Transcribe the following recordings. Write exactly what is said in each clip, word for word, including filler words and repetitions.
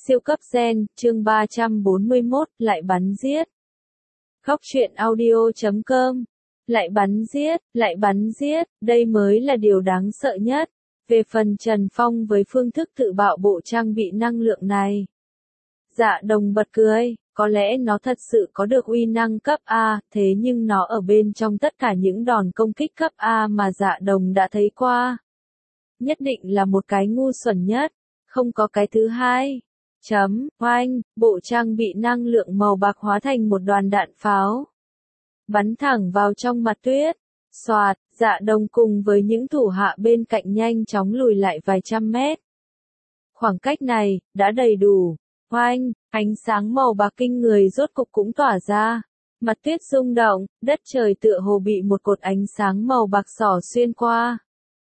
Siêu cấp gen, chương ba trăm bốn mươi mốt, lại bắn giết. Khóc chuyện audio chấm com. Lại bắn giết, lại bắn giết, đây mới là điều đáng sợ nhất. Về phần Trần Phong với phương thức tự bạo bộ trang bị năng lượng này. Dạ Đồng bật cười, có lẽ nó thật sự có được uy năng cấp A, thế nhưng nó ở bên trong tất cả những đòn công kích cấp A mà Dạ Đồng đã thấy qua. Nhất định là một cái ngu xuẩn nhất, không có cái thứ hai. Chấm, oanh, bộ trang bị năng lượng màu bạc hóa thành một đoàn đạn pháo. Bắn thẳng vào trong mặt Tuyết. Xoạt, Dạ Đồng cùng với những thủ hạ bên cạnh nhanh chóng lùi lại vài trăm mét. Khoảng cách này, đã đầy đủ. Oanh, ánh sáng màu bạc kinh người rốt cục cũng tỏa ra. Mặt Tuyết rung động, đất trời tựa hồ bị một cột ánh sáng màu bạc xỏ xuyên qua.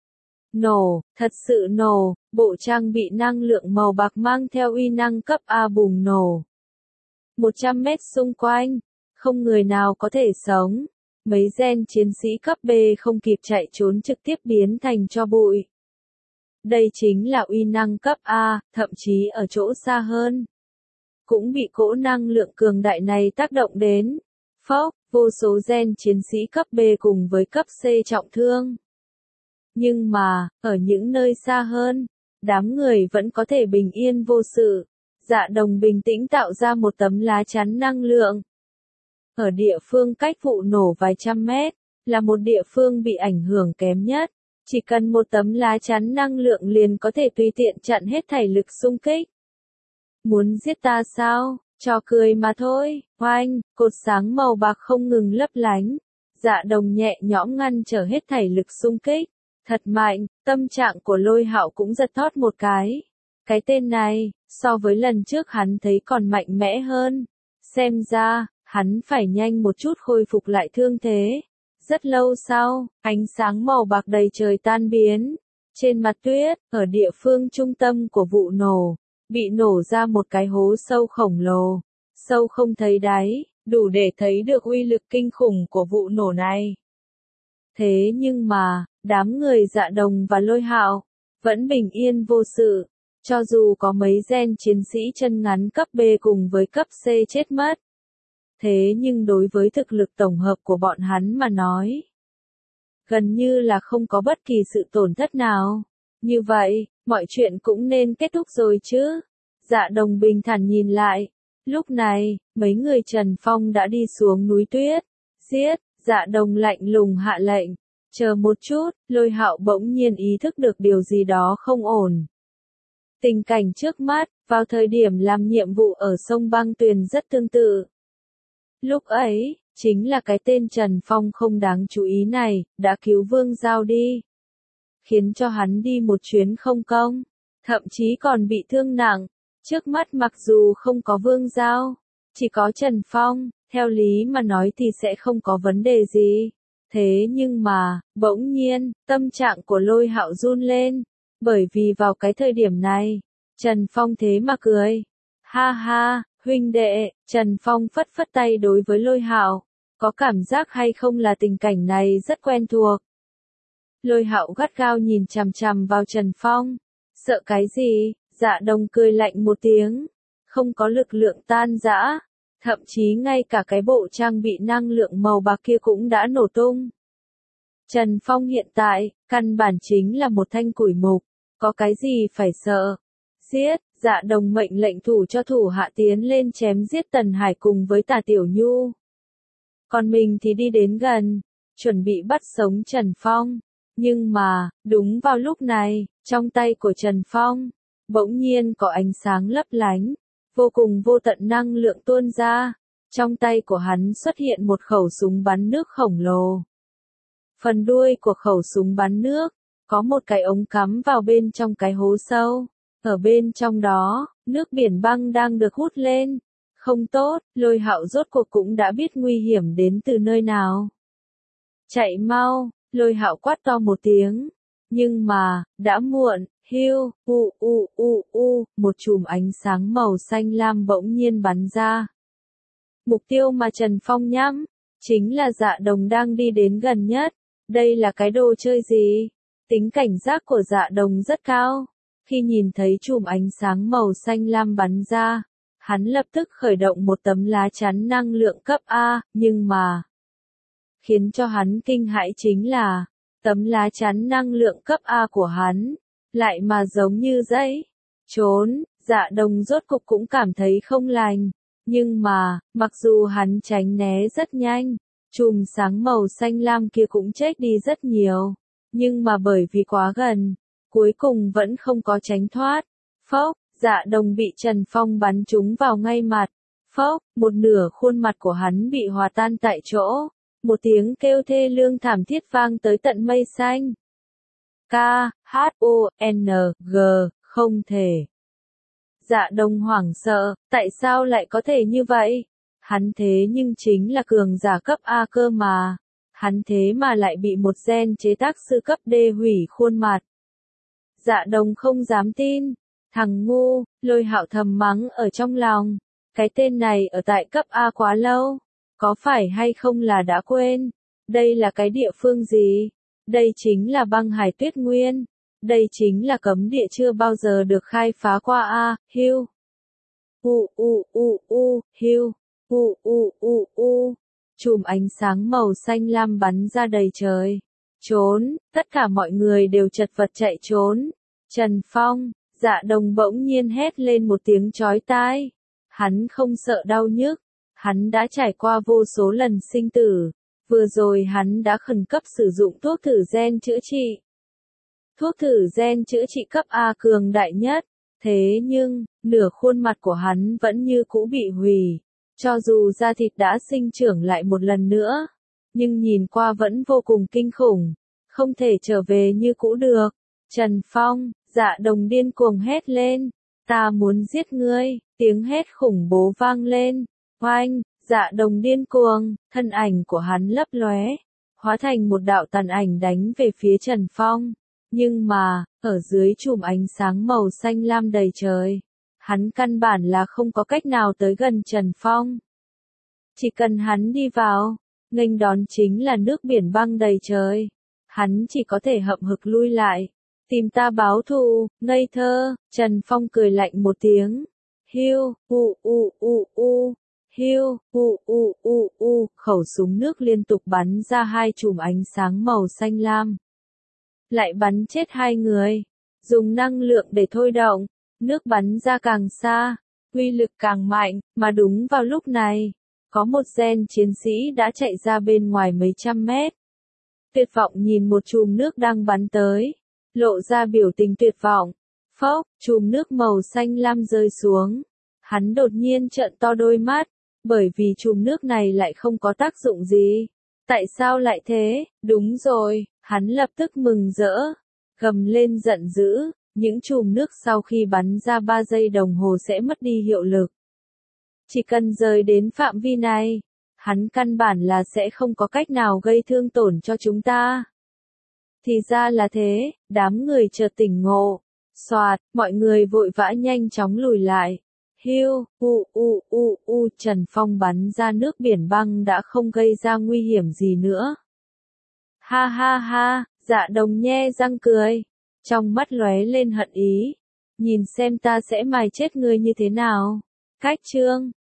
Nổ, thật sự nổ, bộ trang bị năng lượng màu bạc mang theo uy năng cấp A bùng nổ. một trăm mét xung quanh, không người nào có thể sống. Mấy gen chiến sĩ cấp B không kịp chạy trốn trực tiếp biến thành tro bụi. Đây chính là uy năng cấp A, thậm chí ở chỗ xa hơn. Cũng bị cỗ năng lượng cường đại này tác động đến. Phốc, vô số gen chiến sĩ cấp B cùng với cấp C trọng thương. Nhưng mà, ở những nơi xa hơn, đám người vẫn có thể bình yên vô sự. Dạ Đồng bình tĩnh tạo ra một tấm lá chắn năng lượng. Ở địa phương cách vụ nổ vài trăm mét, là một địa phương bị ảnh hưởng kém nhất. Chỉ cần một tấm lá chắn năng lượng liền có thể tùy tiện chặn hết thảy lực xung kích. Muốn giết ta sao? Trò cười mà thôi. Oanh, cột sáng màu bạc không ngừng lấp lánh. Dạ Đồng nhẹ nhõm ngăn trở hết thảy lực xung kích. Thật mạnh, tâm trạng của Lôi Hạo cũng giật thót một cái. Cái tên này, so với lần trước hắn thấy còn mạnh mẽ hơn. Xem ra, hắn phải nhanh một chút khôi phục lại thương thế. Rất lâu sau, ánh sáng màu bạc đầy trời tan biến. Trên mặt Tuyết, ở địa phương trung tâm của vụ nổ, bị nổ ra một cái hố sâu khổng lồ. Sâu không thấy đáy, đủ để thấy được uy lực kinh khủng của vụ nổ này. Thế nhưng mà, đám người Dạ Đồng và Lôi Hạo vẫn bình yên vô sự, cho dù có mấy gen chiến sĩ chân ngắn cấp B cùng với cấp C chết mất. Thế nhưng đối với thực lực tổng hợp của bọn hắn mà nói, gần như là không có bất kỳ sự tổn thất nào. Như vậy, mọi chuyện cũng nên kết thúc rồi chứ. Dạ Đồng bình thản nhìn lại. Lúc này, mấy người Trần Phong đã đi xuống núi Tuyết. Giết, Dạ Đồng lạnh lùng hạ lệnh. Chờ một chút, Lôi Hạo bỗng nhiên ý thức được điều gì đó không ổn. Tình cảnh trước mắt, vào thời điểm làm nhiệm vụ ở sông Băng Tuyền rất tương tự. Lúc ấy, chính là cái tên Trần Phong không đáng chú ý này, đã cứu Vương Giao đi. Khiến cho hắn đi một chuyến không công, thậm chí còn bị thương nặng. Trước mắt mặc dù không có Vương Giao, chỉ có Trần Phong, theo lý mà nói thì sẽ không có vấn đề gì. Thế nhưng mà, bỗng nhiên, tâm trạng của Lôi Hạo run lên, bởi vì vào cái thời điểm này, Trần Phong thế mà cười. Ha ha, huynh đệ, Trần Phong phất phất tay đối với Lôi Hạo, có cảm giác hay không là tình cảnh này rất quen thuộc. Lôi Hạo gắt gao nhìn chằm chằm vào Trần Phong, sợ cái gì? Dạ Đồng cười lạnh một tiếng, không có lực lượng tan rã. Thậm chí ngay cả cái bộ trang bị năng lượng màu bạc kia cũng đã nổ tung. Trần Phong hiện tại, căn bản chính là một thanh củi mục, có cái gì phải sợ. Giết, Dạ Đồng mệnh lệnh thủ cho thủ hạ tiến lên chém giết Tần Hải cùng với Tả Tiểu Nhu. Còn mình thì đi đến gần, chuẩn bị bắt sống Trần Phong. Nhưng mà, đúng vào lúc này, trong tay của Trần Phong, bỗng nhiên có ánh sáng lấp lánh. Vô cùng vô tận năng lượng tuôn ra, trong tay của hắn xuất hiện một khẩu súng bắn nước khổng lồ. Phần đuôi của khẩu súng bắn nước, có một cái ống cắm vào bên trong cái hố sâu. Ở bên trong đó, nước biển băng đang được hút lên. Không tốt, Lôi Hạo rốt cuộc cũng đã biết nguy hiểm đến từ nơi nào. Chạy mau, Lôi Hạo quát to một tiếng. Nhưng mà, đã muộn. Hiu, u u u u, một chùm ánh sáng màu xanh lam bỗng nhiên bắn ra. Mục tiêu mà Trần Phong nhắm, chính là Dạ Đồng đang đi đến gần nhất. Đây là cái đồ chơi gì? Tính cảnh giác của Dạ Đồng rất cao. Khi nhìn thấy chùm ánh sáng màu xanh lam bắn ra, hắn lập tức khởi động một tấm lá chắn năng lượng cấp A, nhưng mà khiến cho hắn kinh hãi chính là tấm lá chắn năng lượng cấp A của hắn lại mà giống như dãy trốn. Dạ Đông rốt cục cũng cảm thấy không lành, nhưng mà mặc dù hắn tránh né rất nhanh, chùm sáng màu xanh lam kia cũng chết đi rất nhiều, nhưng mà bởi vì quá gần, cuối cùng vẫn không có tránh thoát. Phốc, Dạ Đông bị Trần Phong bắn trúng vào ngay mặt. Phốc, một nửa khuôn mặt của hắn bị hòa tan tại chỗ. Một tiếng kêu thê lương thảm thiết vang tới tận mây xanh. K, H, O, N, G, không thể. Dạ Đông hoảng sợ, tại sao lại có thể như vậy? Hắn thế nhưng chính là cường giả cấp A cơ mà. Hắn thế mà lại bị một gen chế tác sư cấp D hủy khuôn mặt. Dạ Đông không dám tin. Thằng ngu, Lôi Hạo thầm mắng ở trong lòng. Cái tên này ở tại cấp A quá lâu. Có phải hay không là đã quên? Đây là cái địa phương gì? Đây chính là băng hải tuyết nguyên. Đây chính là cấm địa chưa bao giờ được khai phá qua a, hiu. U u u u, hiu. U u u u. Chùm ánh sáng màu xanh lam bắn ra đầy trời. Trốn, tất cả mọi người đều chật vật chạy trốn. Trần Phong, Dạ Đông bỗng nhiên hét lên một tiếng chói tai. Hắn không sợ đau nhức. Hắn đã trải qua vô số lần sinh tử. Vừa rồi hắn đã khẩn cấp sử dụng thuốc thử gen chữa trị. Thuốc thử gen chữa trị cấp A cường đại nhất. Thế nhưng, nửa khuôn mặt của hắn vẫn như cũ bị hủy. Cho dù da thịt đã sinh trưởng lại một lần nữa. Nhưng nhìn qua vẫn vô cùng kinh khủng. Không thể trở về như cũ được. Trần Phong, Dạ Đông điên cuồng hét lên. Ta muốn giết ngươi. Tiếng hét khủng bố vang lên. Oanh, Dạ Đông điên cuồng, thân ảnh của hắn lấp lóe, hóa thành một đạo tàn ảnh đánh về phía Trần Phong. Nhưng mà, ở dưới chùm ánh sáng màu xanh lam đầy trời, hắn căn bản là không có cách nào tới gần Trần Phong. Chỉ cần hắn đi vào, nghênh đón chính là nước biển băng đầy trời. Hắn chỉ có thể hậm hực lui lại, tìm ta báo thù, ngây thơ. Trần Phong cười lạnh một tiếng. Hiu, u u u u. Hiu, u u u u, khẩu súng nước liên tục bắn ra hai chùm ánh sáng màu xanh lam. Lại bắn chết hai người. Dùng năng lượng để thôi động, nước bắn ra càng xa, uy lực càng mạnh, mà đúng vào lúc này, có một gen chiến sĩ đã chạy ra bên ngoài mấy trăm mét. Tuyệt vọng nhìn một chùm nước đang bắn tới, lộ ra biểu tình tuyệt vọng. Phốc, chùm nước màu xanh lam rơi xuống. Hắn đột nhiên trợn to đôi mắt. Bởi vì chùm nước này lại không có tác dụng gì. Tại sao lại thế? Đúng rồi, hắn lập tức mừng rỡ, gầm lên giận dữ, những chùm nước sau khi bắn ra ba giây đồng hồ sẽ mất đi hiệu lực. Chỉ cần rời đến phạm vi này, hắn căn bản là sẽ không có cách nào gây thương tổn cho chúng ta. Thì ra là thế, đám người chợt tỉnh ngộ. Xoạt, mọi người vội vã nhanh chóng lùi lại. Hiu, u u u u, Trần Phong bắn ra nước biển băng đã không gây ra nguy hiểm gì nữa. Ha ha ha, Dạ Đông nhe răng cười, trong mắt lóe lên hận ý. Nhìn xem ta sẽ mài chết ngươi như thế nào. Cách chương